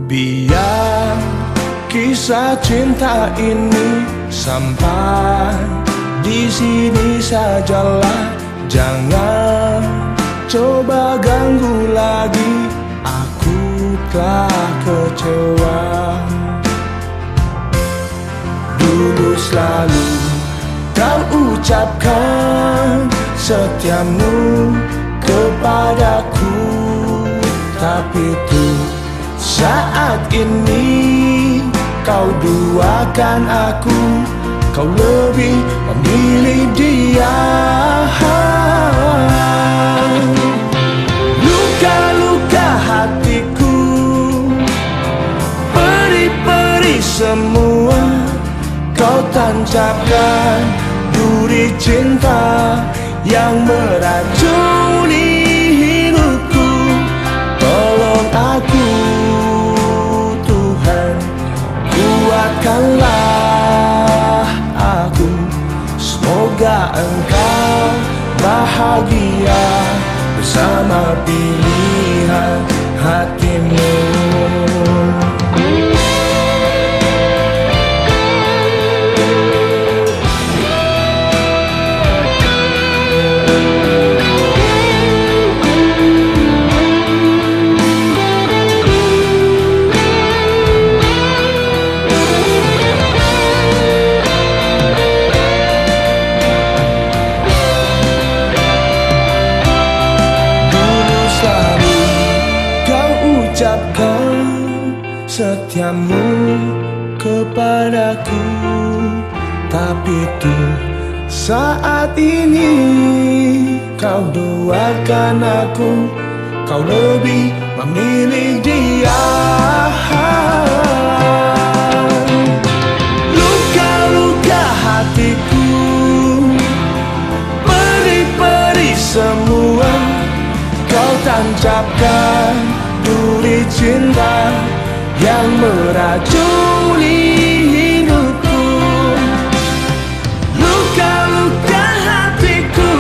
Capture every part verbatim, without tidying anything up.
Biar kisah cinta ini sampai di sini sajalah. Jangan coba ganggu lagi, aku telah kecewa. Dulu selalu kau ucapkan setiamu kepadaku, tapi tuh saat ini kau duakan aku, kau lebih memilih dia. Luka-luka hatiku, peri-peri semua kau tancapkan, duri cinta yang meracuni hidupku. Tolong aku Tuhan, kuatkanlah aku, semoga Engkau bahagia bersama pilihan hatimu. Ucapkan setiamu kepadaku, tapi tuh saat ini kau doakan aku, kau lebih memilih dia. Luka-luka hatiku, peri-peri semua kau tancapkan, duri cinta yang meracuni hidupku. Luka-luka hatiku,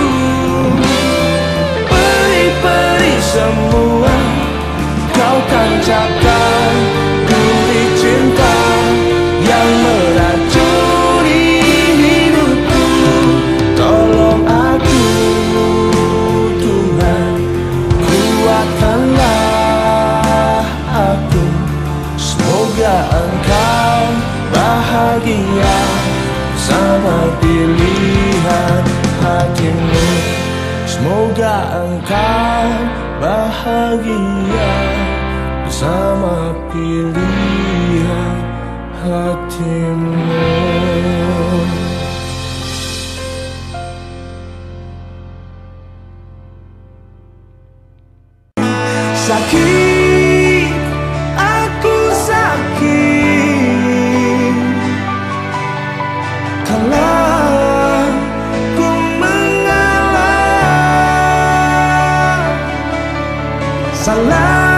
peri-peri semua kau tancapkan, duri cinta yang meracuni hidupku. Tolong aku Tuhan, kuatkanlah aku, semoga Engkau bahagia sama pilihan hatimu. Semoga Engkau bahagia bersama pilihan hatimu. Sakit, aku sakit, kalau ku mengalah, salah